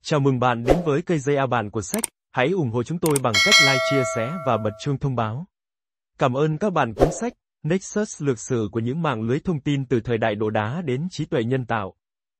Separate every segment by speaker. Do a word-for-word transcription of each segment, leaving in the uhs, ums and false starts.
Speaker 1: Chào mừng bạn đến với kênh giây a Bạn của sách. Hãy ủng hộ chúng tôi bằng cách like, chia sẻ và bật chuông thông báo. Cảm ơn các bạn. Cuốn sách Nexus, lược sử của những mạng lưới thông tin từ thời đại đồ đá đến trí tuệ nhân tạo.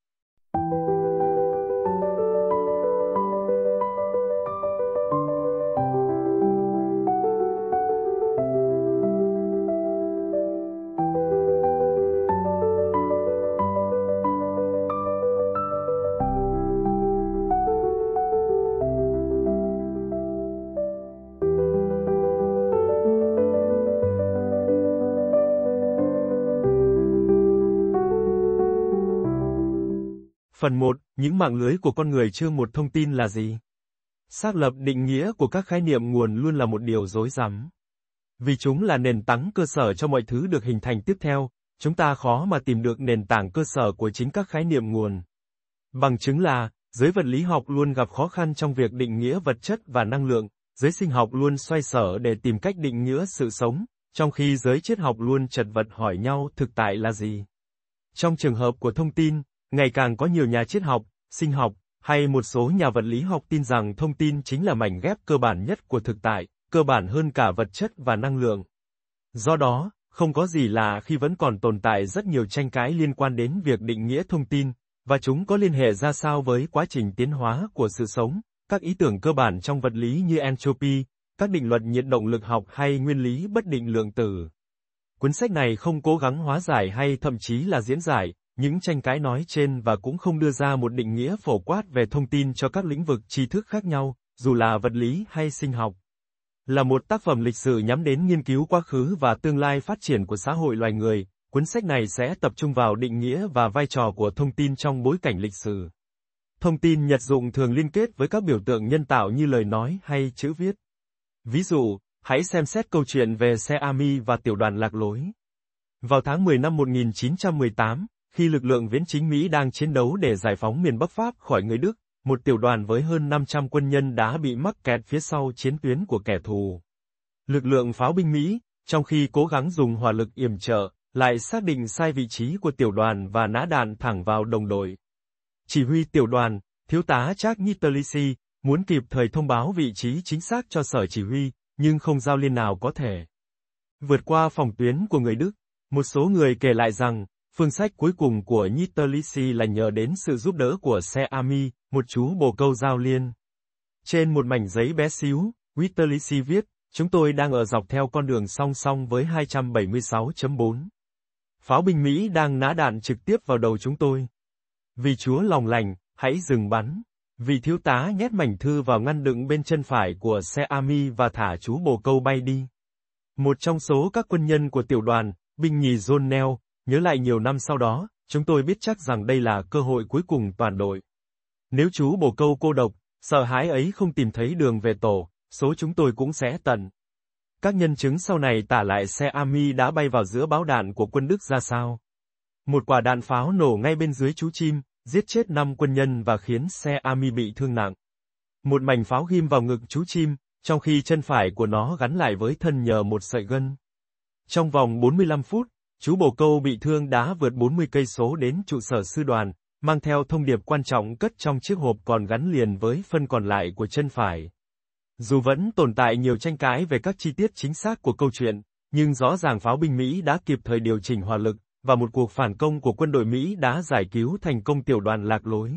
Speaker 1: Phần một. Những mạng lưới của con người. Chương một. Thông tin là gì? Xác lập định nghĩa của các khái niệm nguồn luôn là một điều rối rắm. Vì chúng là nền tảng cơ sở cho mọi thứ được hình thành tiếp theo, chúng ta khó mà tìm được nền tảng cơ sở của chính các khái niệm nguồn. Bằng chứng là, giới vật lý học luôn gặp khó khăn trong việc định nghĩa vật chất và năng lượng, giới sinh học luôn xoay sở để tìm cách định nghĩa sự sống, trong khi giới triết học luôn chật vật hỏi nhau thực tại là gì. Trong trường hợp của thông tin, ngày càng có nhiều nhà triết học, sinh học, hay một số nhà vật lý học tin rằng thông tin chính là mảnh ghép cơ bản nhất của thực tại, cơ bản hơn cả vật chất và năng lượng. Do đó, không có gì lạ khi vẫn còn tồn tại rất nhiều tranh cãi liên quan đến việc định nghĩa thông tin, và chúng có liên hệ ra sao với quá trình tiến hóa của sự sống, các ý tưởng cơ bản trong vật lý như entropy, các định luật nhiệt động lực học hay nguyên lý bất định lượng tử. Cuốn sách này không cố gắng hóa giải hay thậm chí là diễn giải những tranh cãi nói trên và cũng không đưa ra một định nghĩa phổ quát về thông tin cho các lĩnh vực tri thức khác nhau, dù là vật lý hay sinh học. Là một tác phẩm lịch sử nhắm đến nghiên cứu quá khứ và tương lai phát triển của xã hội loài người, cuốn sách này sẽ tập trung vào định nghĩa và vai trò của thông tin trong bối cảnh lịch sử. Thông tin nhật dụng thường liên kết với các biểu tượng nhân tạo như lời nói hay chữ viết. Ví dụ, hãy xem xét câu chuyện về xe Ami và tiểu đoàn lạc lối. Vào tháng mười năm một nghìn chín trăm mười tám, khi lực lượng viễn chính Mỹ đang chiến đấu để giải phóng miền Bắc Pháp khỏi người Đức, một tiểu đoàn với hơn năm trăm quân nhân đã bị mắc kẹt phía sau chiến tuyến của kẻ thù. Lực lượng pháo binh Mỹ, trong khi cố gắng dùng hỏa lực yểm trợ, lại xác định sai vị trí của tiểu đoàn và nã đạn thẳng vào đồng đội. Chỉ huy tiểu đoàn, thiếu tá Jack Nitterlisi, muốn kịp thời thông báo vị trí chính xác cho sở chỉ huy, nhưng không giao liên nào có thể vượt qua phòng tuyến của người Đức. Một số người kể lại rằng, phương sách cuối cùng của Nitterlisi là nhờ đến sự giúp đỡ của xe Ami, một chú bồ câu giao liên. Trên một mảnh giấy bé xíu, Nitterlisi viết, chúng tôi đang ở dọc theo con đường song song với hai trăm bảy mươi sáu chấm bốn. Pháo binh Mỹ đang nã đạn trực tiếp vào đầu chúng tôi. Vì Chúa lòng lành, hãy dừng bắn. Vị thiếu tá nhét mảnh thư vào ngăn đựng bên chân phải của xe Ami và thả chú bồ câu bay đi. Một trong số các quân nhân của tiểu đoàn, binh nhì John Nell, nhớ lại nhiều năm sau đó, chúng tôi biết chắc rằng đây là cơ hội cuối cùng toàn đội. Nếu chú bồ câu cô độc, sợ hãi ấy không tìm thấy đường về tổ, số chúng tôi cũng sẽ tận. Các nhân chứng sau này tả lại xe Ami đã bay vào giữa bão đạn của quân Đức ra sao. Một quả đạn pháo nổ ngay bên dưới chú chim, giết chết năm quân nhân và khiến xe Ami bị thương nặng. Một mảnh pháo ghim vào ngực chú chim, trong khi chân phải của nó gắn lại với thân nhờ một sợi gân. Trong vòng bốn mươi lăm phút, chú bồ câu bị thương đã vượt bốn mươi cây số đến trụ sở sư đoàn, mang theo thông điệp quan trọng cất trong chiếc hộp còn gắn liền với phân còn lại của chân phải. Dù vẫn tồn tại nhiều tranh cãi về các chi tiết chính xác của câu chuyện, nhưng rõ ràng pháo binh Mỹ đã kịp thời điều chỉnh hỏa lực, và một cuộc phản công của quân đội Mỹ đã giải cứu thành công tiểu đoàn lạc lối.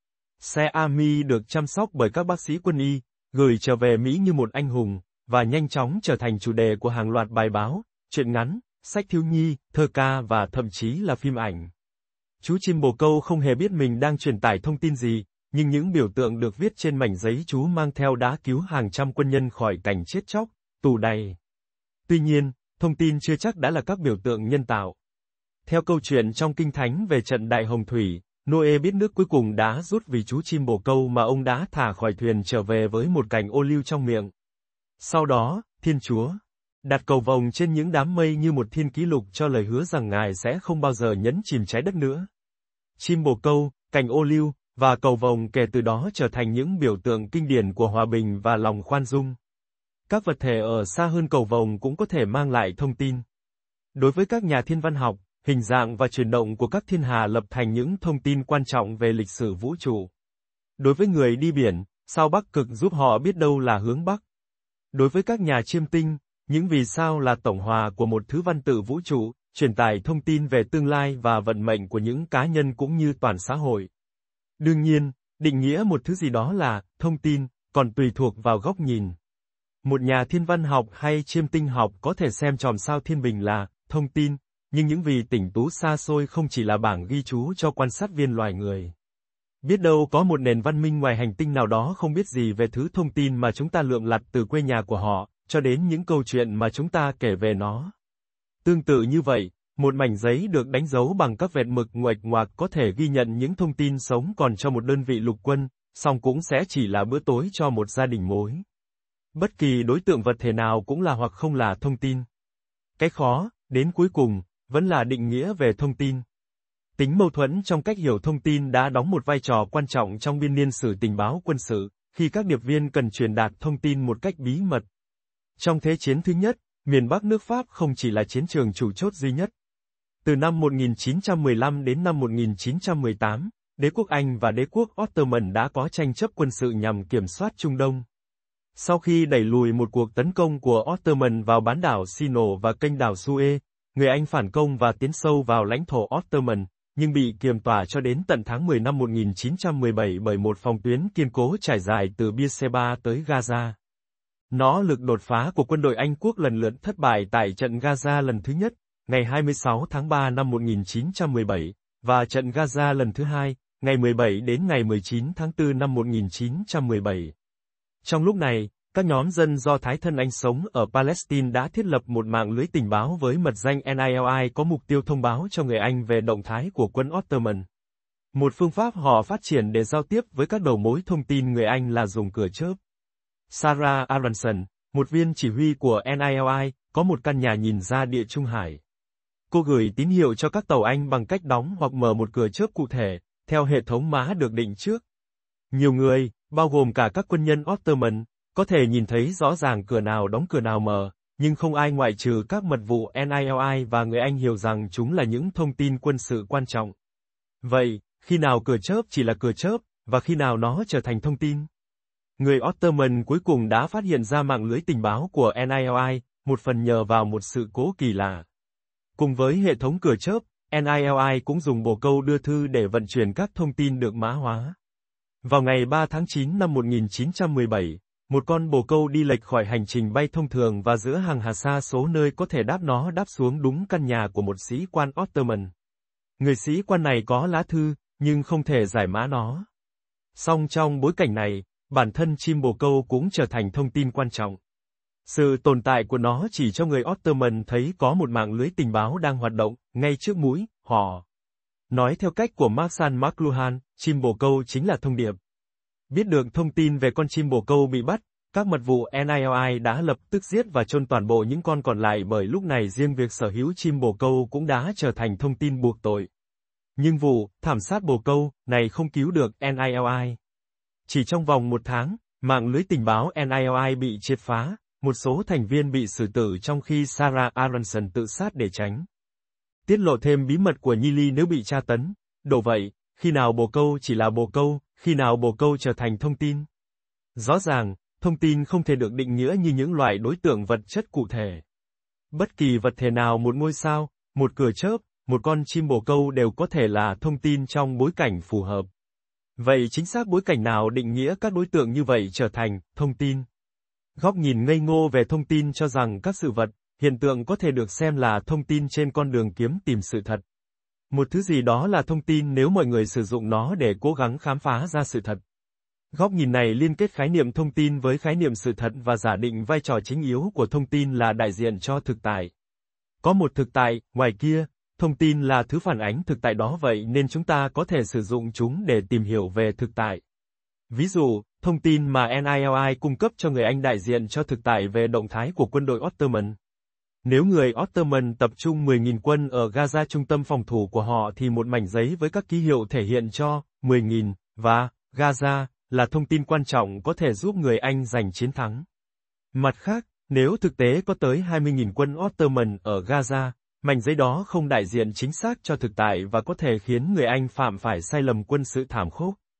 Speaker 1: Xe Ami được chăm sóc bởi các bác sĩ quân y, gửi trở về Mỹ như một anh hùng, và nhanh chóng trở thành chủ đề của hàng loạt bài báo, truyện ngắn, sách thiếu nhi, thơ ca và thậm chí là phim ảnh. Chú chim bồ câu không hề biết mình đang truyền tải thông tin gì, nhưng những biểu tượng được viết trên mảnh giấy chú mang theo đã cứu hàng trăm quân nhân khỏi cảnh chết chóc, tù đày. Tuy nhiên, thông tin chưa chắc đã là các biểu tượng nhân tạo. Theo câu chuyện trong Kinh Thánh về trận Đại Hồng Thủy, Noe biết nước cuối cùng đã rút vì chú chim bồ câu mà ông đã thả khỏi thuyền trở về với một cành ô liu trong miệng. Sau đó, Thiên Chúa đặt cầu vồng trên những đám mây như một thiên ký lục cho lời hứa rằng Ngài sẽ không bao giờ nhấn chìm trái đất nữa. Chim bồ câu, cành ô liu và cầu vồng kể từ đó trở thành những biểu tượng kinh điển của hòa bình và lòng khoan dung. Các vật thể ở xa hơn cầu vồng cũng có thể mang lại thông tin. Đối với các nhà thiên văn học, hình dạng và chuyển động của các thiên hà lập thành những thông tin quan trọng về lịch sử vũ trụ. Đối với người đi biển, sao Bắc Cực giúp họ biết đâu là hướng Bắc. Đối với các nhà chiêm tinh, những vì sao là tổng hòa của một thứ văn tự vũ trụ, truyền tải thông tin về tương lai và vận mệnh của những cá nhân cũng như toàn xã hội. Đương nhiên, định nghĩa một thứ gì đó là thông tin, còn tùy thuộc vào góc nhìn. Một nhà thiên văn học hay chiêm tinh học có thể xem chòm sao thiên bình là thông tin, nhưng những vì tỉnh tú xa xôi không chỉ là bảng ghi chú cho quan sát viên loài người. Biết đâu có một nền văn minh ngoài hành tinh nào đó không biết gì về thứ thông tin mà chúng ta lượm lặt từ quê nhà của họ, cho đến những câu chuyện mà chúng ta kể về nó. Tương tự như vậy, một mảnh giấy được đánh dấu bằng các vệt mực nguệch ngoạc có thể ghi nhận những thông tin sống còn cho một đơn vị lục quân, song cũng sẽ chỉ là bữa tối cho một gia đình mối. Bất kỳ đối tượng vật thể nào cũng là hoặc không là thông tin. Cái khó, đến cuối cùng, vẫn là định nghĩa về thông tin. Tính mâu thuẫn trong cách hiểu thông tin đã đóng một vai trò quan trọng trong biên niên sử tình báo quân sự, khi các điệp viên cần truyền đạt thông tin một cách bí mật. Trong Thế chiến thứ nhất, miền Bắc nước Pháp không chỉ là chiến trường chủ chốt duy nhất. Từ năm một nghìn chín trăm mười lăm đến năm một nghìn chín trăm mười tám, đế quốc Anh và đế quốc Ottoman đã có tranh chấp quân sự nhằm kiểm soát Trung Đông. Sau khi đẩy lùi một cuộc tấn công của Ottoman vào bán đảo Sino và kênh đảo Suez, người Anh phản công và tiến sâu vào lãnh thổ Ottoman, nhưng bị kiềm tỏa cho đến tận tháng mười năm một nghìn chín trăm mười bảy bởi một phòng tuyến kiên cố trải dài từ Beersheba tới Gaza. Nó lực đột phá của quân đội Anh quốc lần lượt thất bại tại trận Gaza lần thứ nhất, ngày hai mươi sáu tháng ba năm một nghìn chín trăm mười bảy, và trận Gaza lần thứ hai, ngày mười bảy đến ngày mười chín tháng tư năm một nghìn chín trăm mười bảy. Trong lúc này, các nhóm dân Do Thái thân Anh sống ở Palestine đã thiết lập một mạng lưới tình báo với mật danh N I L I có mục tiêu thông báo cho người Anh về động thái của quân Ottoman. Một phương pháp họ phát triển để giao tiếp với các đầu mối thông tin người Anh là dùng cửa chớp. Sarah Aronson, một viên chỉ huy của N I L I, có một căn nhà nhìn ra Địa Trung Hải. Cô gửi tín hiệu cho các tàu Anh bằng cách đóng hoặc mở một cửa chớp cụ thể, theo hệ thống mã được định trước. Nhiều người, bao gồm cả các quân nhân Ottoman, có thể nhìn thấy rõ ràng cửa nào đóng cửa nào mở, nhưng không ai ngoại trừ các mật vụ N I L I và người Anh hiểu rằng chúng là những thông tin quân sự quan trọng. Vậy, khi nào cửa chớp chỉ là cửa chớp, và khi nào nó trở thành thông tin? Người Ottoman cuối cùng đã phát hiện ra mạng lưới tình báo của N I L I, một phần nhờ vào một sự cố kỳ lạ. Cùng với hệ thống cửa chớp, N I L I cũng dùng bồ câu đưa thư để vận chuyển các thông tin được mã hóa. Vào ngày ba tháng chín năm một nghìn chín trăm mười bảy, một con bồ câu đi lệch khỏi hành trình bay thông thường và giữa hàng hà sa số nơi có thể đáp nó đáp xuống đúng căn nhà của một sĩ quan Ottoman. Người sĩ quan này có lá thư, nhưng không thể giải mã nó. Song trong bối cảnh này, bản thân chim bồ câu cũng trở thành thông tin quan trọng. Sự tồn tại của nó chỉ cho người Ottoman thấy có một mạng lưới tình báo đang hoạt động, ngay trước mũi, họ. Nói theo cách của Marshall McLuhan, chim bồ câu chính là thông điệp. Biết được thông tin về con chim bồ câu bị bắt, các mật vụ N I L I đã lập tức giết và chôn toàn bộ những con còn lại bởi lúc này riêng việc sở hữu chim bồ câu cũng đã trở thành thông tin buộc tội. Nhưng vụ thảm sát bồ câu này không cứu được N I L I. Chỉ trong vòng một tháng, mạng lưới tình báo N I L I bị triệt phá, một số thành viên bị xử tử trong khi Sarah Aronson tự sát để tránh tiết lộ thêm bí mật của nhi ly nếu bị tra tấn. Độ vậy, khi nào bồ câu chỉ là bồ câu, khi nào bồ câu trở thành thông tin? Rõ ràng, thông tin không thể được định nghĩa như những loại đối tượng vật chất cụ thể. Bất kỳ vật thể nào, một ngôi sao, một cửa chớp, một con chim bồ câu đều có thể là thông tin trong bối cảnh phù hợp. Vậy chính xác bối cảnh nào định nghĩa các đối tượng như vậy trở thành thông tin? Góc nhìn ngây ngô về thông tin cho rằng các sự vật, hiện tượng có thể được xem là thông tin trên con đường kiếm tìm sự thật. Một thứ gì đó là thông tin nếu mọi người sử dụng nó để cố gắng khám phá ra sự thật. Góc nhìn này liên kết khái niệm thông tin với khái niệm sự thật và giả định vai trò chính yếu của thông tin là đại diện cho thực tại. Có một thực tại, ngoài kia, thông tin là thứ phản ánh thực tại đó, vậy nên chúng ta có thể sử dụng chúng để tìm hiểu về thực tại. Ví dụ, thông tin mà N I L I cung cấp cho người Anh đại diện cho thực tại về động thái của quân đội Ottoman. Nếu người Ottoman tập trung mười nghìn quân ở Gaza, trung tâm phòng thủ của họ, thì một mảnh giấy với các ký hiệu thể hiện cho mười nghìn và Gaza là thông tin quan trọng có thể giúp người Anh giành chiến thắng. Mặt khác, nếu thực tế có tới hai mươi nghìn quân Ottoman ở Gaza, mảnh giấy đó không đại diện chính xác cho thực tại và có thể khiến người Anh phạm phải sai lầm quân sự thảm khốc.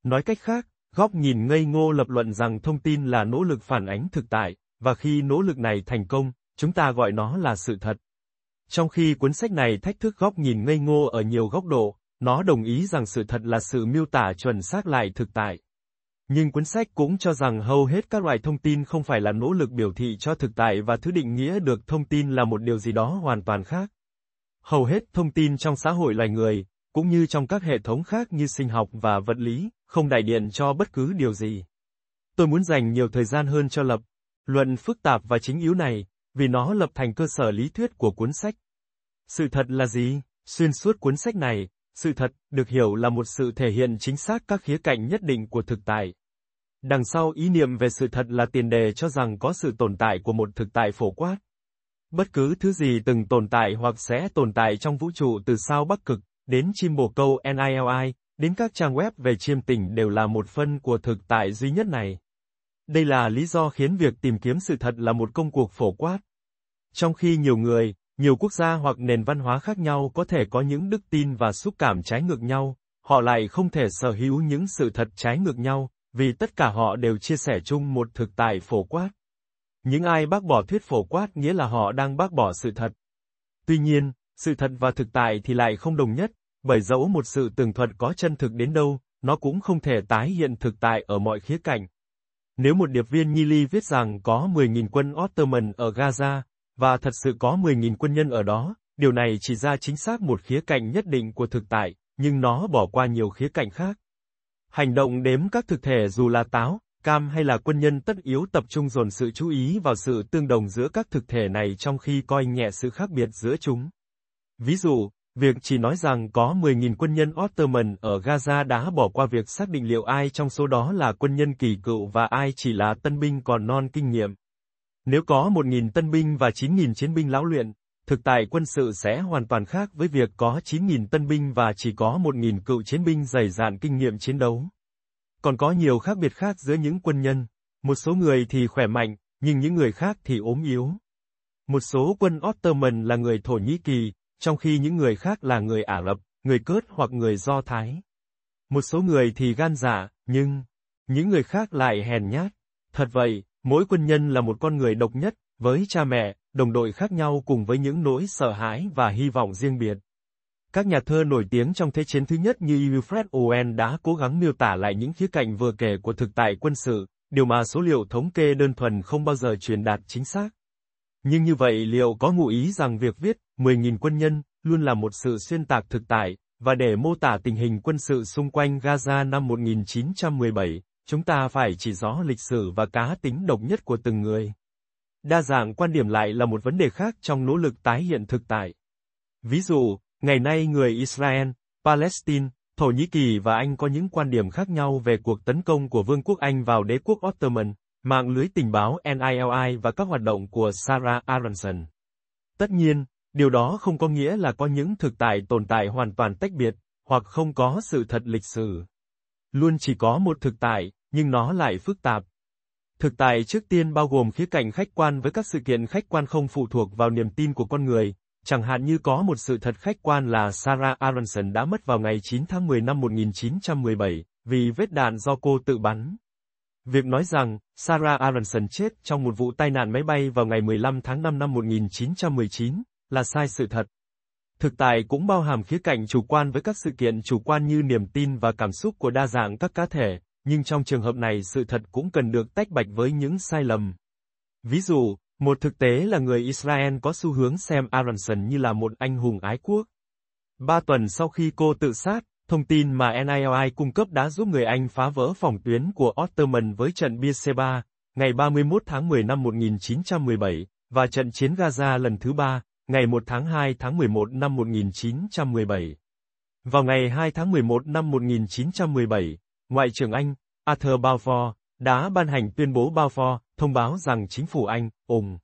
Speaker 1: Nói cách khác, góc nhìn ngây ngô lập luận rằng thông tin là nỗ lực phản ánh thực tại, và khi nỗ lực này thành công, chúng ta gọi nó là sự thật. Trong khi cuốn sách này thách thức góc nhìn ngây ngô ở nhiều góc độ, nó đồng ý rằng sự thật là sự miêu tả chuẩn xác lại thực tại. Nhưng cuốn sách cũng cho rằng hầu hết các loại thông tin không phải là nỗ lực biểu thị cho thực tại và thứ định nghĩa được thông tin là một điều gì đó hoàn toàn khác. Hầu hết thông tin trong xã hội loài người, cũng như trong các hệ thống khác như sinh học và vật lý, không đại diện cho bất cứ điều gì. Tôi muốn dành nhiều thời gian hơn cho lập luận phức tạp và chính yếu này, vì nó lập thành cơ sở lý thuyết của cuốn sách. Sự thật là gì? Xuyên suốt cuốn sách này, sự thật được hiểu là một sự thể hiện chính xác các khía cạnh nhất định của thực tại. Đằng sau ý niệm về sự thật là tiền đề cho rằng có sự tồn tại của một thực tại phổ quát. Bất cứ thứ gì từng tồn tại hoặc sẽ tồn tại trong vũ trụ từ sao Bắc Cực, đến chim bồ câu Nili, đến các trang web về chiêm tinh đều là một phân của thực tại duy nhất này. Đây là lý do khiến việc tìm kiếm sự thật là một công cuộc phổ quát. Trong khi nhiều người, nhiều quốc gia hoặc nền văn hóa khác nhau có thể có những đức tin và xúc cảm trái ngược nhau, họ lại không thể sở hữu những sự thật trái ngược nhau, vì tất cả họ đều chia sẻ chung một thực tại phổ quát. Những ai bác bỏ thuyết phổ quát nghĩa là họ đang bác bỏ sự thật. Tuy nhiên, sự thật và thực tại thì lại không đồng nhất, bởi dẫu một sự tường thuật có chân thực đến đâu, nó cũng không thể tái hiện thực tại ở mọi khía cạnh. Nếu một điệp viên Nhi Ly viết rằng có mười nghìn quân Ottoman ở Gaza, và thật sự có mười nghìn quân nhân ở đó, điều này chỉ ra chính xác một khía cạnh nhất định của thực tại, nhưng nó bỏ qua nhiều khía cạnh khác. Hành động đếm các thực thể dù là táo, cam hay là quân nhân tất yếu tập trung dồn sự chú ý vào sự tương đồng giữa các thực thể này trong khi coi nhẹ sự khác biệt giữa chúng. Ví dụ, việc chỉ nói rằng có mười nghìn quân nhân Ottoman ở Gaza đã bỏ qua việc xác định liệu ai trong số đó là quân nhân kỳ cựu và ai chỉ là tân binh còn non kinh nghiệm. Nếu có một nghìn tân binh và chín nghìn chiến binh lão luyện, thực tại quân sự sẽ hoàn toàn khác với việc có chín nghìn tân binh và chỉ có một nghìn cựu chiến binh dày dạn kinh nghiệm chiến đấu. Còn có nhiều khác biệt khác giữa những quân nhân. Một số người thì khỏe mạnh, nhưng những người khác thì ốm yếu. Một số quân Ottoman là người Thổ Nhĩ Kỳ, trong khi những người khác là người Ả Rập, người Cớt hoặc người Do Thái. Một số người thì gan dạ, nhưng những người khác lại hèn nhát. Thật vậy, mỗi quân nhân là một con người độc nhất, với cha mẹ, đồng đội khác nhau cùng với những nỗi sợ hãi và hy vọng riêng biệt. Các nhà thơ nổi tiếng trong Thế chiến thứ nhất như Wilfred Owen đã cố gắng miêu tả lại những khía cạnh vừa kể của thực tại quân sự, điều mà số liệu thống kê đơn thuần không bao giờ truyền đạt chính xác. Nhưng như vậy liệu có ngụ ý rằng việc viết mười nghìn quân nhân luôn là một sự xuyên tạc thực tại, và để mô tả tình hình quân sự xung quanh Gaza năm một nghìn chín trăm mười bảy, chúng ta phải chỉ rõ lịch sử và cá tính độc nhất của từng người. Đa dạng quan điểm lại là một vấn đề khác trong nỗ lực tái hiện thực tại. Ví dụ, ngày nay người Israel, Palestine, Thổ Nhĩ Kỳ và Anh có những quan điểm khác nhau về cuộc tấn công của Vương quốc Anh vào đế quốc Ottoman, mạng lưới tình báo Nili và các hoạt động của Sarah Aronson. Tất nhiên, điều đó không có nghĩa là có những thực tại tồn tại hoàn toàn tách biệt, hoặc không có sự thật lịch sử. Luôn chỉ có một thực tại, nhưng nó lại phức tạp. Thực tại trước tiên bao gồm khía cạnh khách quan với các sự kiện khách quan không phụ thuộc vào niềm tin của con người, chẳng hạn như có một sự thật khách quan là Sarah Aronson đã mất vào ngày chín tháng mười năm một nghìn chín trăm mười bảy, vì vết đạn do cô tự bắn. Việc nói rằng Sarah Aronson chết trong một vụ tai nạn máy bay vào ngày mười lăm tháng năm năm một nghìn chín trăm mười chín là sai sự thật. Thực tại cũng bao hàm khía cạnh chủ quan với các sự kiện chủ quan như niềm tin và cảm xúc của đa dạng các cá thể, nhưng trong trường hợp này sự thật cũng cần được tách bạch với những sai lầm. Ví dụ, một thực tế là người Israel có xu hướng xem Aronson như là một anh hùng ái quốc. Ba tuần sau khi cô tự sát, thông tin mà Nili cung cấp đã giúp người Anh phá vỡ phòng tuyến của Ottoman với trận Beersheba, ngày ba mươi mốt tháng mười năm một nghìn chín trăm mười bảy, và trận chiến Gaza lần thứ ba, ngày một tháng hai tháng mười một năm một nghìn chín trăm mười bảy. Vào ngày hai tháng mười một năm một nghìn chín trăm mười bảy, Ngoại trưởng Anh, Arthur Balfour, đã ban hành tuyên bố Balfour, thông báo rằng chính phủ Anh, ủng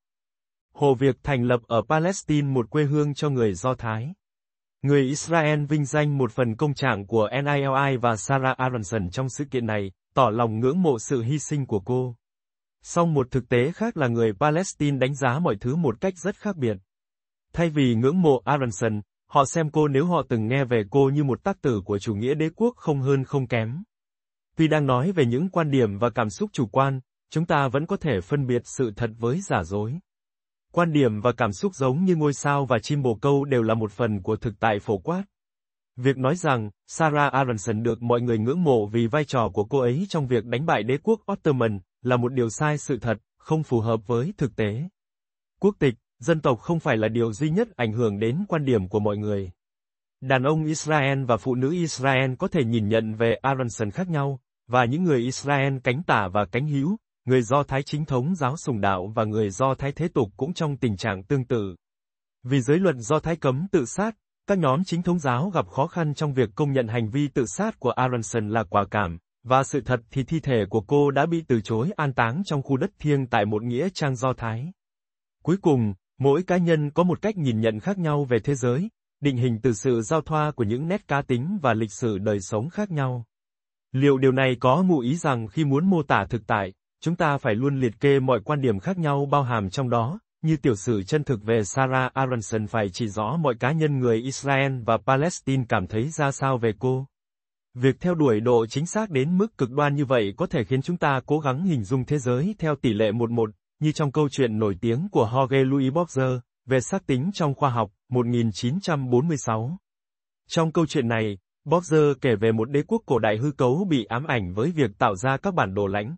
Speaker 1: hộ việc thành lập ở Palestine một quê hương cho người Do Thái. Người Israel vinh danh một phần công trạng của Nili và Sarah Aronson trong sự kiện này, tỏ lòng ngưỡng mộ sự hy sinh của cô. Song một thực tế khác là người Palestine đánh giá mọi thứ một cách rất khác biệt. Thay vì ngưỡng mộ Aronson, họ xem cô nếu họ từng nghe về cô như một tác tử của chủ nghĩa đế quốc không hơn không kém. Tuy đang nói về những quan điểm và cảm xúc chủ quan, chúng ta vẫn có thể phân biệt sự thật với giả dối. Quan điểm và cảm xúc giống như ngôi sao và chim bồ câu đều là một phần của thực tại phổ quát. Việc nói rằng Sarah Aronson được mọi người ngưỡng mộ vì vai trò của cô ấy trong việc đánh bại đế quốc Ottoman là một điều sai sự thật, không phù hợp với thực tế. Quốc tịch, dân tộc không phải là điều duy nhất ảnh hưởng đến quan điểm của mọi người. Đàn ông Israel và phụ nữ Israel có thể nhìn nhận về Aronson khác nhau, và những người Israel cánh tả và cánh hữu, người Do Thái chính thống giáo sùng đạo và người Do Thái thế tục cũng trong tình trạng tương tự. Vì giới luật Do Thái cấm tự sát, các nhóm chính thống giáo gặp khó khăn trong việc công nhận hành vi tự sát của Aronson là quả cảm, và sự thật thì thi thể của cô đã bị từ chối an táng trong khu đất thiêng tại một nghĩa trang Do Thái. Cuối cùng, mỗi cá nhân có một cách nhìn nhận khác nhau về thế giới, định hình từ sự giao thoa của những nét cá tính và lịch sử đời sống khác nhau. Liệu điều này có ngụ ý rằng khi muốn mô tả thực tại, chúng ta phải luôn liệt kê mọi quan điểm khác nhau bao hàm trong đó, như tiểu sử chân thực về Sarah Aronson phải chỉ rõ mọi cá nhân người Israel và Palestine cảm thấy ra sao về cô? Việc theo đuổi độ chính xác đến mức cực đoan như vậy có thể khiến chúng ta cố gắng hình dung thế giới theo tỷ lệ một một, như trong câu chuyện nổi tiếng của Jorge Luis Borges, về xác tính trong khoa học, một nghìn chín trăm bốn mươi sáu. Trong câu chuyện này, Borges kể về một đế quốc cổ đại hư cấu bị ám ảnh với việc tạo ra các bản đồ lãnh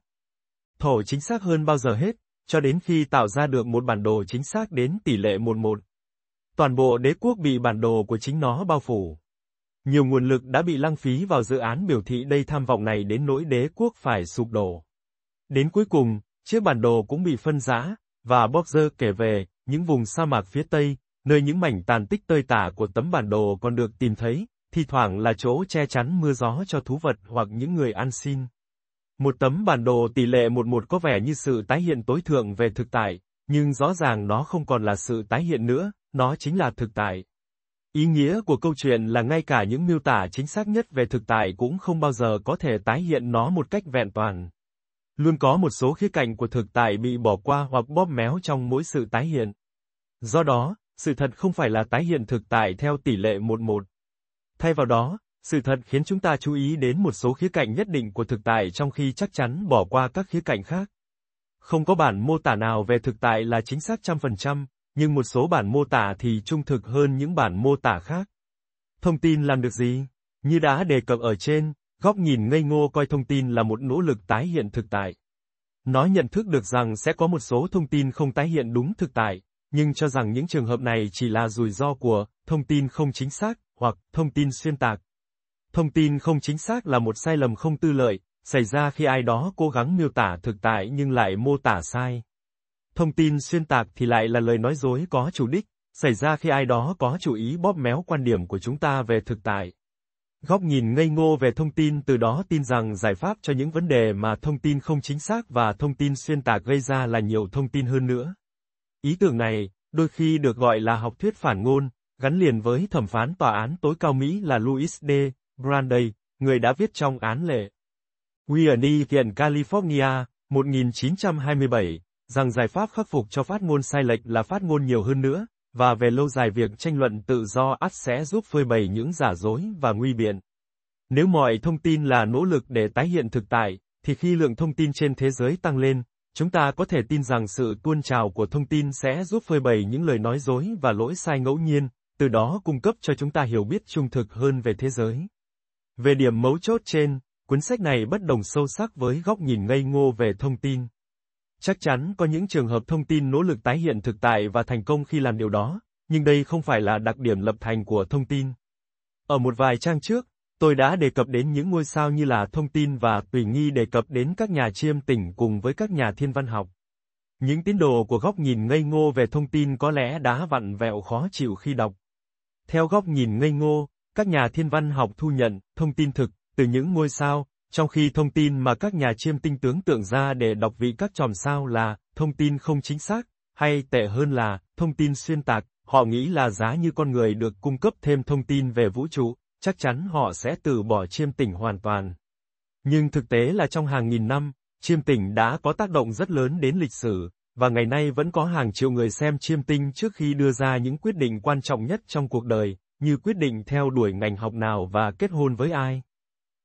Speaker 1: thổ chính xác hơn bao giờ hết, cho đến khi tạo ra được một bản đồ chính xác đến tỷ lệ một một. Toàn bộ đế quốc bị bản đồ của chính nó bao phủ. Nhiều nguồn lực đã bị lãng phí vào dự án biểu thị đầy tham vọng này đến nỗi đế quốc phải sụp đổ. Đến cuối cùng, chiếc bản đồ cũng bị phân rã, và Borges kể về những vùng sa mạc phía Tây, nơi những mảnh tàn tích tơi tả của tấm bản đồ còn được tìm thấy, thi thoảng là chỗ che chắn mưa gió cho thú vật hoặc những người ăn xin. Một tấm bản đồ tỷ lệ một một có vẻ như sự tái hiện tối thượng về thực tại, nhưng rõ ràng nó không còn là sự tái hiện nữa, nó chính là thực tại. Ý nghĩa của câu chuyện là ngay cả những miêu tả chính xác nhất về thực tại cũng không bao giờ có thể tái hiện nó một cách vẹn toàn. Luôn có một số khía cạnh của thực tại bị bỏ qua hoặc bóp méo trong mỗi sự tái hiện. Do đó, sự thật không phải là tái hiện thực tại theo tỷ lệ một một. Thay vào đó, sự thật khiến chúng ta chú ý đến một số khía cạnh nhất định của thực tại trong khi chắc chắn bỏ qua các khía cạnh khác. Không có bản mô tả nào về thực tại là chính xác trăm phần trăm, nhưng một số bản mô tả thì trung thực hơn những bản mô tả khác. Thông tin làm được gì? Như đã đề cập ở trên, góc nhìn ngây ngô coi thông tin là một nỗ lực tái hiện thực tại. Nó nhận thức được rằng sẽ có một số thông tin không tái hiện đúng thực tại, nhưng cho rằng những trường hợp này chỉ là rủi ro của thông tin không chính xác hoặc thông tin xuyên tạc. Thông tin không chính xác là một sai lầm không tư lợi, xảy ra khi ai đó cố gắng miêu tả thực tại nhưng lại mô tả sai. Thông tin xuyên tạc thì lại là lời nói dối có chủ đích, xảy ra khi ai đó có chủ ý bóp méo quan điểm của chúng ta về thực tại. Góc nhìn ngây ngô về thông tin từ đó tin rằng giải pháp cho những vấn đề mà thông tin không chính xác và thông tin xuyên tạc gây ra là nhiều thông tin hơn nữa. Ý tưởng này, đôi khi được gọi là học thuyết phản ngôn, gắn liền với thẩm phán tòa án tối cao Mỹ là Louis D. Brandeis, người đã viết trong án lệ Wieney kiện California, một nghìn chín trăm hai mươi bảy, rằng giải pháp khắc phục cho phát ngôn sai lệch là phát ngôn nhiều hơn nữa, và về lâu dài việc tranh luận tự do ắt sẽ giúp phơi bày những giả dối và nguy biện. Nếu mọi thông tin là nỗ lực để tái hiện thực tại, thì khi lượng thông tin trên thế giới tăng lên, chúng ta có thể tin rằng sự tuôn trào của thông tin sẽ giúp phơi bày những lời nói dối và lỗi sai ngẫu nhiên, từ đó cung cấp cho chúng ta hiểu biết trung thực hơn về thế giới. Về điểm mấu chốt trên, cuốn sách này bất đồng sâu sắc với góc nhìn ngây ngô về thông tin. Chắc chắn có những trường hợp thông tin nỗ lực tái hiện thực tại và thành công khi làm điều đó, nhưng đây không phải là đặc điểm lập thành của thông tin. Ở một vài trang trước, tôi đã đề cập đến những ngôi sao như là thông tin và tùy nghi đề cập đến các nhà chiêm tỉnh cùng với các nhà thiên văn học. Những tín đồ của góc nhìn ngây ngô về thông tin có lẽ đã vặn vẹo khó chịu khi đọc. Theo góc nhìn ngây ngô, các nhà thiên văn học thu nhận thông tin thực từ những ngôi sao, trong khi thông tin mà các nhà chiêm tinh tưởng tượng ra để đọc vị các chòm sao là thông tin không chính xác, hay tệ hơn là thông tin xuyên tạc. Họ nghĩ là giá như con người được cung cấp thêm thông tin về vũ trụ, chắc chắn họ sẽ từ bỏ chiêm tỉnh hoàn toàn. Nhưng thực tế là trong hàng nghìn năm, chiêm tỉnh đã có tác động rất lớn đến lịch sử, và ngày nay vẫn có hàng triệu người xem chiêm tinh trước khi đưa ra những quyết định quan trọng nhất trong cuộc đời, như quyết định theo đuổi ngành học nào và kết hôn với ai.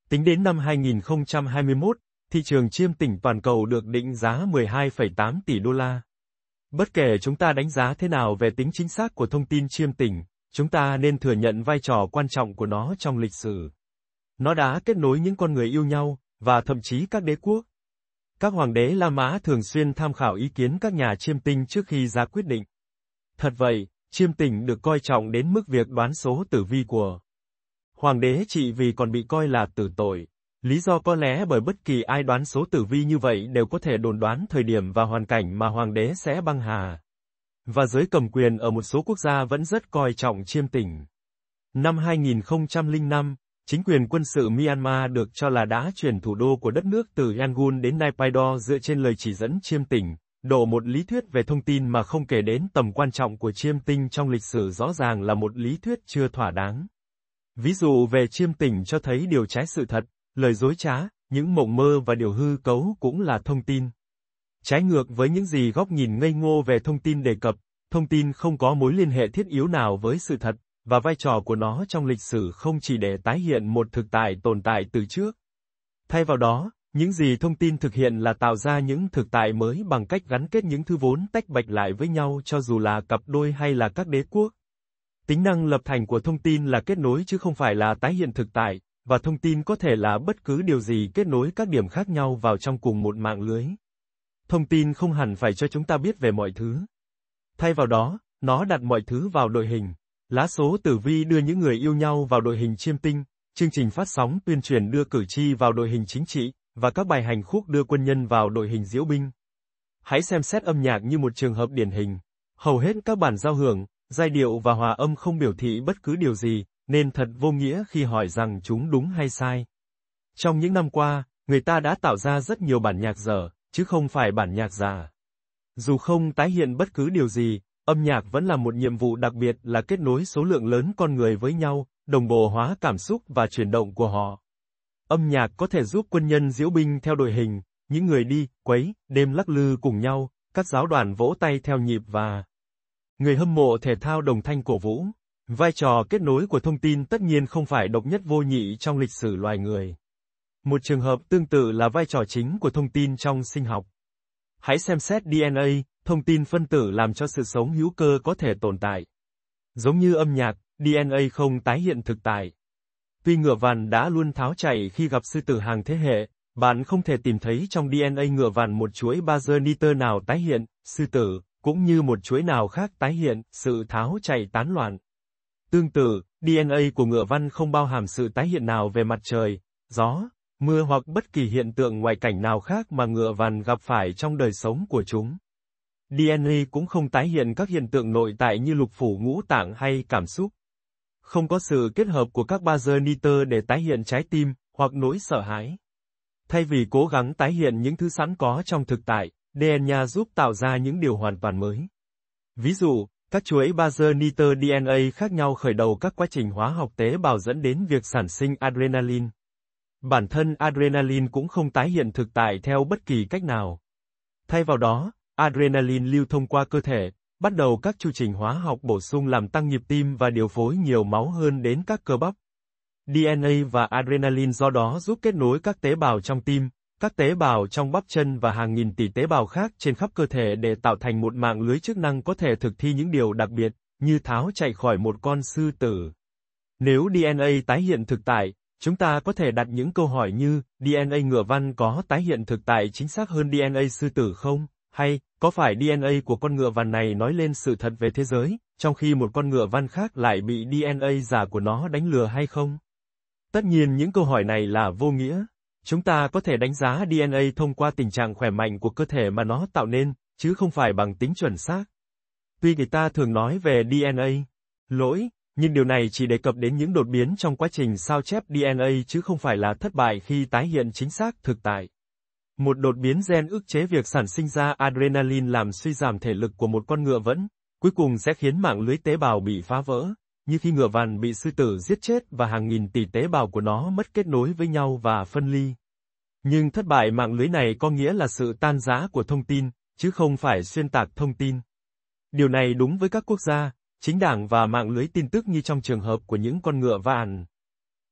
Speaker 1: Tính đến năm hai nghìn không trăm hai mươi mốt, thị trường chiêm tỉnh toàn cầu được định giá mười hai phẩy tám tỷ đô la. Bất kể chúng ta đánh giá thế nào về tính chính xác của thông tin chiêm tỉnh, chúng ta nên thừa nhận vai trò quan trọng của nó trong lịch sử. Nó đã kết nối những con người yêu nhau, và thậm chí các đế quốc. Các hoàng đế La Mã thường xuyên tham khảo ý kiến các nhà chiêm tinh trước khi ra quyết định. Thật vậy, chiêm tỉnh được coi trọng đến mức việc đoán số tử vi của hoàng đế trị vì còn bị coi là tử tội. Lý do có lẽ bởi bất kỳ ai đoán số tử vi như vậy đều có thể đồn đoán thời điểm và hoàn cảnh mà hoàng đế sẽ băng hà. Và giới cầm quyền ở một số quốc gia vẫn rất coi trọng chiêm tỉnh. Năm hai nghìn không trăm lẻ năm, chính quyền quân sự Myanmar được cho là đã chuyển thủ đô của đất nước từ Yangon đến Naypyidaw dựa trên lời chỉ dẫn chiêm tỉnh, độ một lý thuyết về thông tin mà không kể đến tầm quan trọng của chiêm tinh trong lịch sử rõ ràng là một lý thuyết chưa thỏa đáng. Ví dụ về chiêm tỉnh cho thấy điều trái sự thật, lời dối trá, những mộng mơ và điều hư cấu cũng là thông tin. Trái ngược với những gì góc nhìn ngây ngô về thông tin đề cập, thông tin không có mối liên hệ thiết yếu nào với sự thật, và vai trò của nó trong lịch sử không chỉ để tái hiện một thực tại tồn tại từ trước. Thay vào đó, những gì thông tin thực hiện là tạo ra những thực tại mới bằng cách gắn kết những thứ vốn tách bạch lại với nhau cho dù là cặp đôi hay là các đế quốc. Tính năng lập thành của thông tin là kết nối chứ không phải là tái hiện thực tại, và thông tin có thể là bất cứ điều gì kết nối các điểm khác nhau vào trong cùng một mạng lưới. Thông tin không hẳn phải cho chúng ta biết về mọi thứ. Thay vào đó, nó đặt mọi thứ vào đội hình. Lá số tử vi đưa những người yêu nhau vào đội hình chiêm tinh, chương trình phát sóng tuyên truyền đưa cử tri vào đội hình chính trị, và các bài hành khúc đưa quân nhân vào đội hình diễu binh. Hãy xem xét âm nhạc như một trường hợp điển hình. Hầu hết các bản giao hưởng, giai điệu và hòa âm không biểu thị bất cứ điều gì, nên thật vô nghĩa khi hỏi rằng chúng đúng hay sai. Trong những năm qua, người ta đã tạo ra rất nhiều bản nhạc dở, chứ không phải bản nhạc giả. Dù không tái hiện bất cứ điều gì, âm nhạc vẫn là một nhiệm vụ đặc biệt là kết nối số lượng lớn con người với nhau, đồng bộ hóa cảm xúc và chuyển động của họ. Âm nhạc có thể giúp quân nhân diễu binh theo đội hình, những người đi, quấy, đêm lắc lư cùng nhau, các giáo đoàn vỗ tay theo nhịp và người hâm mộ thể thao đồng thanh cổ vũ. Vai trò kết nối của thông tin tất nhiên không phải độc nhất vô nhị trong lịch sử loài người. Một trường hợp tương tự là vai trò chính của thông tin trong sinh học. Hãy xem xét đê en a, thông tin phân tử làm cho sự sống hữu cơ có thể tồn tại. Giống như âm nhạc, đê en a không tái hiện thực tại. Tuy ngựa vằn đã luôn tháo chạy khi gặp sư tử hàng thế hệ, bạn không thể tìm thấy trong đê en a ngựa vằn một chuỗi bazơ niter nào tái hiện, sư tử, cũng như một chuỗi nào khác tái hiện, sự tháo chạy tán loạn. Tương tự, đê en a của ngựa văn không bao hàm sự tái hiện nào về mặt trời, gió, mưa hoặc bất kỳ hiện tượng ngoại cảnh nào khác mà ngựa vằn gặp phải trong đời sống của chúng. đê en a cũng không tái hiện các hiện tượng nội tại như lục phủ ngũ tạng hay cảm xúc. Không có sự kết hợp của các bazơ niter để tái hiện trái tim, hoặc nỗi sợ hãi. Thay vì cố gắng tái hiện những thứ sẵn có trong thực tại, đê en a giúp tạo ra những điều hoàn toàn mới. Ví dụ, các chuỗi bazơ niter đê en a khác nhau khởi đầu các quá trình hóa học tế bào dẫn đến việc sản sinh adrenaline. Bản thân adrenaline cũng không tái hiện thực tại theo bất kỳ cách nào. Thay vào đó, adrenaline lưu thông qua cơ thể, bắt đầu các chu trình hóa học bổ sung làm tăng nhịp tim và điều phối nhiều máu hơn đến các cơ bắp. đê en a và adrenaline do đó giúp kết nối các tế bào trong tim, các tế bào trong bắp chân và hàng nghìn tỷ tế bào khác trên khắp cơ thể để tạo thành một mạng lưới chức năng có thể thực thi những điều đặc biệt, như tháo chạy khỏi một con sư tử. Nếu đê en a tái hiện thực tại, chúng ta có thể đặt những câu hỏi như, đê en a ngựa văn có tái hiện thực tại chính xác hơn đê en a sư tử không? Hay, có phải đê en a của con ngựa văn này nói lên sự thật về thế giới, trong khi một con ngựa văn khác lại bị đê en a giả của nó đánh lừa hay không? Tất nhiên những câu hỏi này là vô nghĩa. Chúng ta có thể đánh giá đê en a thông qua tình trạng khỏe mạnh của cơ thể mà nó tạo nên, chứ không phải bằng tính chuẩn xác. Tuy người ta thường nói về đê en a lỗi, nhưng điều này chỉ đề cập đến những đột biến trong quá trình sao chép đê en a chứ không phải là thất bại khi tái hiện chính xác thực tại. Một đột biến gen ức chế việc sản sinh ra adrenaline làm suy giảm thể lực của một con ngựa vẫn, cuối cùng sẽ khiến mạng lưới tế bào bị phá vỡ, như khi ngựa vằn bị sư tử giết chết và hàng nghìn tỷ tế bào của nó mất kết nối với nhau và phân ly. Nhưng thất bại mạng lưới này có nghĩa là sự tan rã của thông tin, chứ không phải xuyên tạc thông tin. Điều này đúng với các quốc gia, chính đảng và mạng lưới tin tức như trong trường hợp của những con ngựa vằn.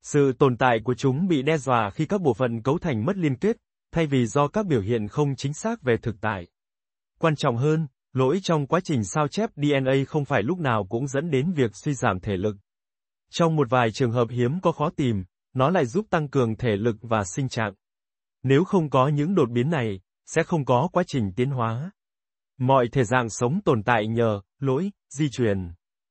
Speaker 1: Sự tồn tại của chúng bị đe dọa khi các bộ phận cấu thành mất liên kết, thay vì do các biểu hiện không chính xác về thực tại. Quan trọng hơn, lỗi trong quá trình sao chép đê en a không phải lúc nào cũng dẫn đến việc suy giảm thể lực. Trong một vài trường hợp hiếm có khó tìm, nó lại giúp tăng cường thể lực và sinh trạng. Nếu không có những đột biến này, sẽ không có quá trình tiến hóa. Mọi thể dạng sống tồn tại nhờ lỗi di truyền.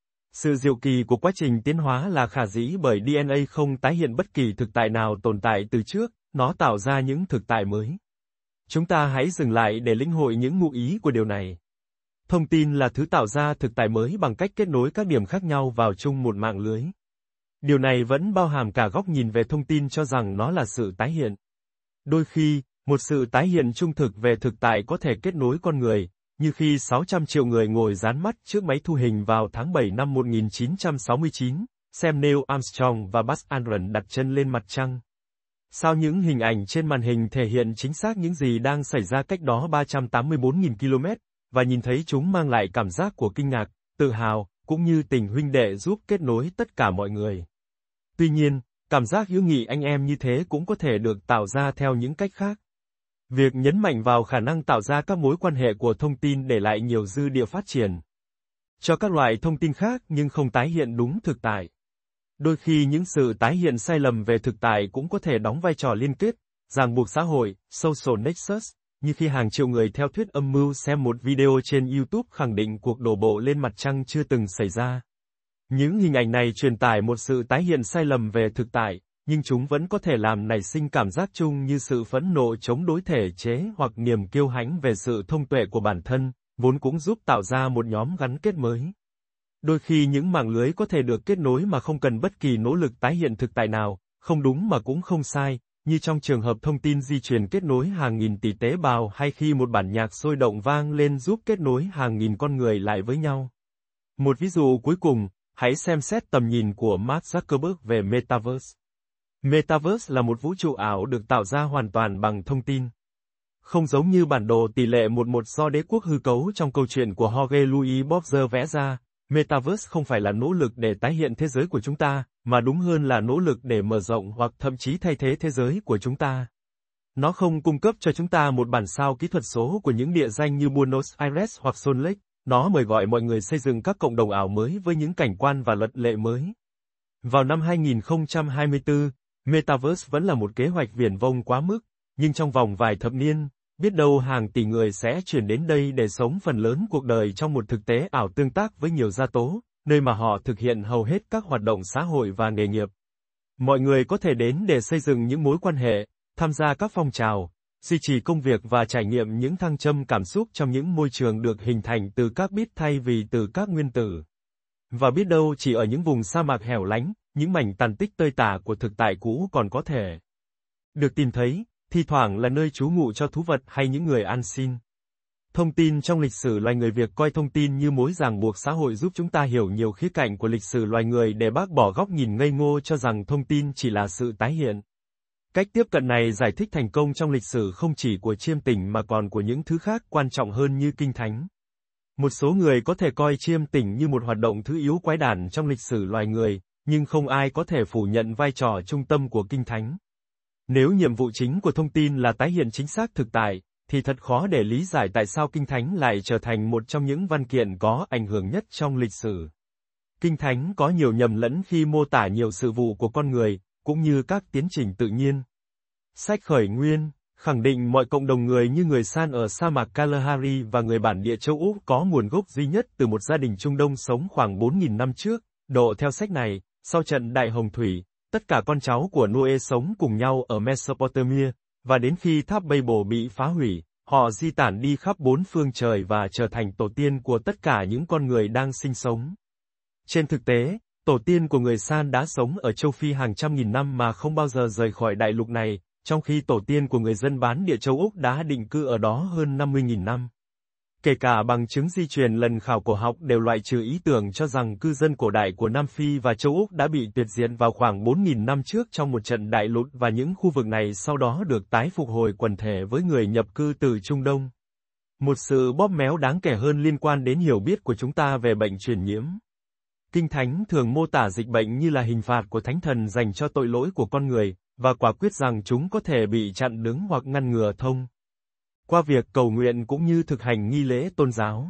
Speaker 1: Sự diệu kỳ của quá trình tiến hóa là khả dĩ bởi đê en a không tái hiện bất kỳ thực tại nào tồn tại từ trước, nó tạo ra những thực tại mới. Chúng ta hãy dừng lại để lĩnh hội những ngụ ý của điều này. Thông tin là thứ tạo ra thực tại mới bằng cách kết nối các điểm khác nhau vào chung một mạng lưới. Điều này vẫn bao hàm cả góc nhìn về thông tin cho rằng nó là sự tái hiện. Đôi khi, một sự tái hiện trung thực về thực tại có thể kết nối con người, như khi sáu trăm triệu người ngồi dán mắt trước máy thu hình vào tháng bảy năm một nghìn chín trăm sáu mươi chín, xem Neil Armstrong và Buzz Aldrin đặt chân lên mặt trăng. Sao những hình ảnh trên màn hình thể hiện chính xác những gì đang xảy ra cách đó ba trăm tám mươi bốn nghìn ki lô mét, và nhìn thấy chúng mang lại cảm giác của kinh ngạc, tự hào, cũng như tình huynh đệ giúp kết nối tất cả mọi người. Tuy nhiên, cảm giác hữu nghị anh em như thế cũng có thể được tạo ra theo những cách khác. Việc nhấn mạnh vào khả năng tạo ra các mối quan hệ của thông tin để lại nhiều dư địa phát triển cho các loại thông tin khác nhưng không tái hiện đúng thực tại. Đôi khi những sự tái hiện sai lầm về thực tại cũng có thể đóng vai trò liên kết, ràng buộc xã hội, social nexus, như khi hàng triệu người theo thuyết âm mưu xem một video trên YouTube khẳng định cuộc đổ bộ lên mặt trăng chưa từng xảy ra. Những hình ảnh này truyền tải một sự tái hiện sai lầm về thực tại, nhưng chúng vẫn có thể làm nảy sinh cảm giác chung như sự phẫn nộ chống đối thể chế hoặc niềm kiêu hãnh về sự thông tuệ của bản thân, vốn cũng giúp tạo ra một nhóm gắn kết mới. Đôi khi những mạng lưới có thể được kết nối mà không cần bất kỳ nỗ lực tái hiện thực tại nào, không đúng mà cũng không sai, như trong trường hợp thông tin di truyền kết nối hàng nghìn tỷ tế bào hay khi một bản nhạc sôi động vang lên giúp kết nối hàng nghìn con người lại với nhau. Một ví dụ cuối cùng, hãy xem xét tầm nhìn của Mark Zuckerberg về Metaverse. Metaverse là một vũ trụ ảo được tạo ra hoàn toàn bằng thông tin. Không giống như bản đồ tỷ lệ một một do đế quốc hư cấu trong câu chuyện của Jorge Luis Borges vẽ ra, Metaverse không phải là nỗ lực để tái hiện thế giới của chúng ta, mà đúng hơn là nỗ lực để mở rộng hoặc thậm chí thay thế thế giới của chúng ta. Nó không cung cấp cho chúng ta một bản sao kỹ thuật số của những địa danh như Buenos Aires hoặc Salt Lake, nó mời gọi mọi người xây dựng các cộng đồng ảo mới với những cảnh quan và luật lệ mới. Vào năm hai nghìn không trăm hai mươi tư, Metaverse vẫn là một kế hoạch viển vông quá mức, nhưng trong vòng vài thập niên, biết đâu hàng tỷ người sẽ chuyển đến đây để sống phần lớn cuộc đời trong một thực tế ảo tương tác với nhiều gia tố, nơi mà họ thực hiện hầu hết các hoạt động xã hội và nghề nghiệp. Mọi người có thể đến để xây dựng những mối quan hệ, tham gia các phong trào, duy trì công việc và trải nghiệm những thăng trầm cảm xúc trong những môi trường được hình thành từ các bit thay vì từ các nguyên tử. Và biết đâu chỉ ở những vùng sa mạc hẻo lánh, những mảnh tàn tích tơi tả của thực tại cũ còn có thể được tìm thấy, thi thoảng là nơi trú ngụ cho thú vật hay những người ăn xin. Thông tin trong lịch sử loài người. Việc coi thông tin như mối ràng buộc xã hội giúp chúng ta hiểu nhiều khía cạnh của lịch sử loài người để bác bỏ góc nhìn ngây ngô cho rằng thông tin chỉ là sự tái hiện. Cách tiếp cận này giải thích thành công trong lịch sử không chỉ của chiêm tỉnh mà còn của những thứ khác quan trọng hơn như kinh thánh. Một số người có thể coi chiêm tỉnh như một hoạt động thứ yếu quái đản trong lịch sử loài người, nhưng không ai có thể phủ nhận vai trò trung tâm của kinh thánh. Nếu nhiệm vụ chính của thông tin là tái hiện chính xác thực tại, thì thật khó để lý giải tại sao Kinh Thánh lại trở thành một trong những văn kiện có ảnh hưởng nhất trong lịch sử. Kinh Thánh có nhiều nhầm lẫn khi mô tả nhiều sự vụ của con người, cũng như các tiến trình tự nhiên. Sách Khởi Nguyên khẳng định mọi cộng đồng người như người San ở sa mạc Kalahari và người bản địa châu Úc có nguồn gốc duy nhất từ một gia đình Trung Đông sống khoảng bốn nghìn năm trước. Độ theo sách này, sau trận Đại Hồng Thủy, tất cả con cháu của Noe sống cùng nhau ở Mesopotamia, và đến khi tháp Babel bị phá hủy, họ di tản đi khắp bốn phương trời và trở thành tổ tiên của tất cả những con người đang sinh sống. Trên thực tế, tổ tiên của người San đã sống ở châu Phi hàng trăm nghìn năm mà không bao giờ rời khỏi đại lục này, trong khi tổ tiên của người dân bán địa châu Úc đã định cư ở đó hơn năm mươi nghìn năm. Kể cả bằng chứng di truyền lần khảo cổ học đều loại trừ ý tưởng cho rằng cư dân cổ đại của Nam Phi và châu Úc đã bị tuyệt diệt vào khoảng bốn nghìn năm trước trong một trận đại lụt và những khu vực này sau đó được tái phục hồi quần thể với người nhập cư từ Trung Đông. Một sự bóp méo đáng kể hơn liên quan đến hiểu biết của chúng ta về bệnh truyền nhiễm. Kinh Thánh thường mô tả dịch bệnh như là hình phạt của Thánh Thần dành cho tội lỗi của con người, và quả quyết rằng chúng có thể bị chặn đứng hoặc ngăn ngừa thông qua việc cầu nguyện cũng như thực hành nghi lễ tôn giáo.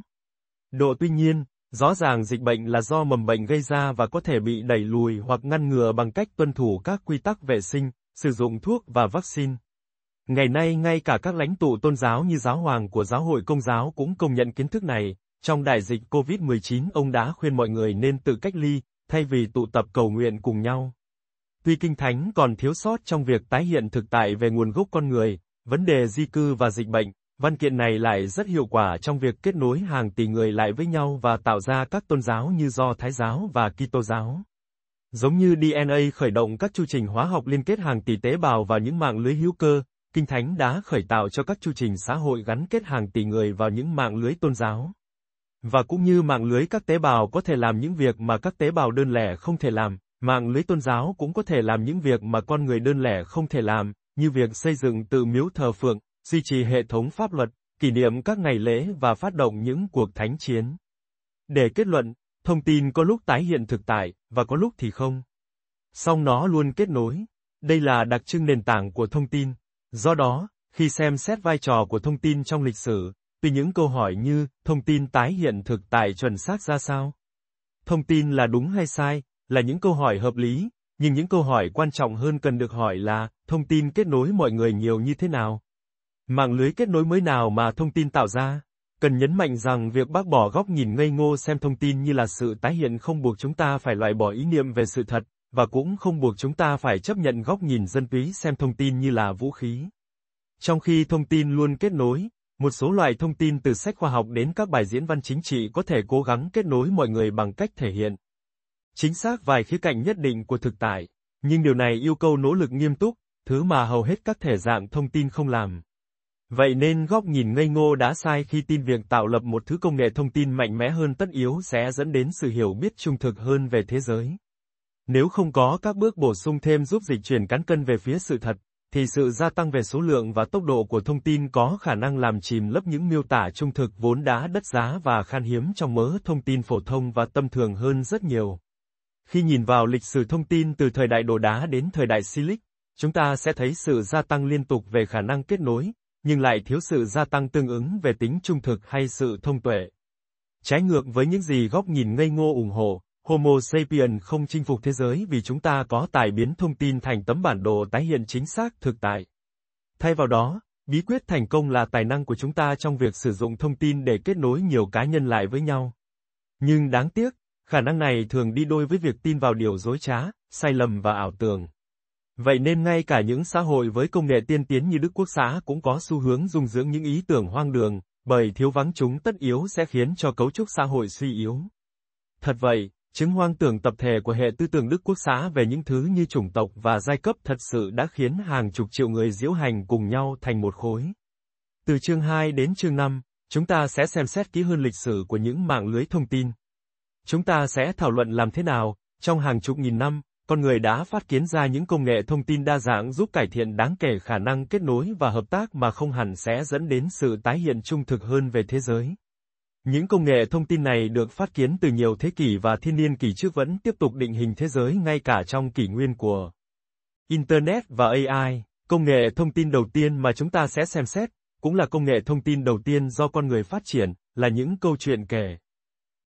Speaker 1: Độ tuy nhiên, rõ ràng dịch bệnh là do mầm bệnh gây ra và có thể bị đẩy lùi hoặc ngăn ngừa bằng cách tuân thủ các quy tắc vệ sinh, sử dụng thuốc và vaccine. Ngày nay ngay cả các lãnh tụ tôn giáo như giáo hoàng của giáo hội Công giáo cũng công nhận kiến thức này. Trong đại dịch covid mười chín, ông đã khuyên mọi người nên tự cách ly, thay vì tụ tập cầu nguyện cùng nhau. Tuy Kinh Thánh còn thiếu sót trong việc tái hiện thực tại về nguồn gốc con người, vấn đề di cư và dịch bệnh, văn kiện này lại rất hiệu quả trong việc kết nối hàng tỷ người lại với nhau và tạo ra các tôn giáo như Do Thái giáo và Kitô giáo. Giống như đê en a khởi động các chu trình hóa học liên kết hàng tỷ tế bào vào những mạng lưới hữu cơ, Kinh Thánh đã khởi tạo cho các chu trình xã hội gắn kết hàng tỷ người vào những mạng lưới tôn giáo. Và cũng như mạng lưới các tế bào có thể làm những việc mà các tế bào đơn lẻ không thể làm, mạng lưới tôn giáo cũng có thể làm những việc mà con người đơn lẻ không thể làm, như việc xây dựng tự miếu thờ phượng, duy trì hệ thống pháp luật, kỷ niệm các ngày lễ và phát động những cuộc thánh chiến. Để kết luận, thông tin có lúc tái hiện thực tại, và có lúc thì không. Song nó luôn kết nối. Đây là đặc trưng nền tảng của thông tin. Do đó, khi xem xét vai trò của thông tin trong lịch sử, từ những câu hỏi như, thông tin tái hiện thực tại chuẩn xác ra sao? Thông tin là đúng hay sai, là những câu hỏi hợp lý, nhưng những câu hỏi quan trọng hơn cần được hỏi là, thông tin kết nối mọi người nhiều như thế nào? Mạng lưới kết nối mới nào mà thông tin tạo ra? Cần nhấn mạnh rằng việc bác bỏ góc nhìn ngây ngô xem thông tin như là sự tái hiện không buộc chúng ta phải loại bỏ ý niệm về sự thật, và cũng không buộc chúng ta phải chấp nhận góc nhìn dân túy xem thông tin như là vũ khí. Trong khi thông tin luôn kết nối, một số loại thông tin từ sách khoa học đến các bài diễn văn chính trị có thể cố gắng kết nối mọi người bằng cách thể hiện chính xác vài khía cạnh nhất định của thực tại, nhưng điều này yêu cầu nỗ lực nghiêm túc, thứ mà hầu hết các thể dạng thông tin không làm. Vậy nên góc nhìn ngây ngô đã sai khi tin việc tạo lập một thứ công nghệ thông tin mạnh mẽ hơn tất yếu sẽ dẫn đến sự hiểu biết trung thực hơn về thế giới. Nếu không có các bước bổ sung thêm giúp dịch chuyển cán cân về phía sự thật, thì sự gia tăng về số lượng và tốc độ của thông tin có khả năng làm chìm lấp những miêu tả trung thực vốn đã đắt giá và khan hiếm trong mớ thông tin phổ thông và tâm thường hơn rất nhiều. Khi nhìn vào lịch sử thông tin từ thời đại đồ đá đến thời đại Silic, chúng ta sẽ thấy sự gia tăng liên tục về khả năng kết nối, nhưng lại thiếu sự gia tăng tương ứng về tính trung thực hay sự thông tuệ. Trái ngược với những gì góc nhìn ngây ngô ủng hộ, Homo sapiens không chinh phục thế giới vì chúng ta có tài biến thông tin thành tấm bản đồ tái hiện chính xác thực tại. Thay vào đó, bí quyết thành công là tài năng của chúng ta trong việc sử dụng thông tin để kết nối nhiều cá nhân lại với nhau. Nhưng đáng tiếc, khả năng này thường đi đôi với việc tin vào điều dối trá, sai lầm và ảo tưởng. Vậy nên ngay cả những xã hội với công nghệ tiên tiến như Đức Quốc xã cũng có xu hướng dung dưỡng những ý tưởng hoang đường, bởi thiếu vắng chúng tất yếu sẽ khiến cho cấu trúc xã hội suy yếu. Thật vậy, chứng hoang tưởng tập thể của hệ tư tưởng Đức Quốc xã về những thứ như chủng tộc và giai cấp thật sự đã khiến hàng chục triệu người diễu hành cùng nhau thành một khối. Từ chương hai đến chương năm, chúng ta sẽ xem xét kỹ hơn lịch sử của những mạng lưới thông tin. Chúng ta sẽ thảo luận làm thế nào, trong hàng chục nghìn năm, con người đã phát kiến ra những công nghệ thông tin đa dạng giúp cải thiện đáng kể khả năng kết nối và hợp tác mà không hẳn sẽ dẫn đến sự tái hiện trung thực hơn về thế giới. Những công nghệ thông tin này được phát kiến từ nhiều thế kỷ và thiên niên kỷ trước vẫn tiếp tục định hình thế giới ngay cả trong kỷ nguyên của Internet và a i. Công nghệ thông tin đầu tiên mà chúng ta sẽ xem xét, cũng là công nghệ thông tin đầu tiên do con người phát triển, là những câu chuyện kể.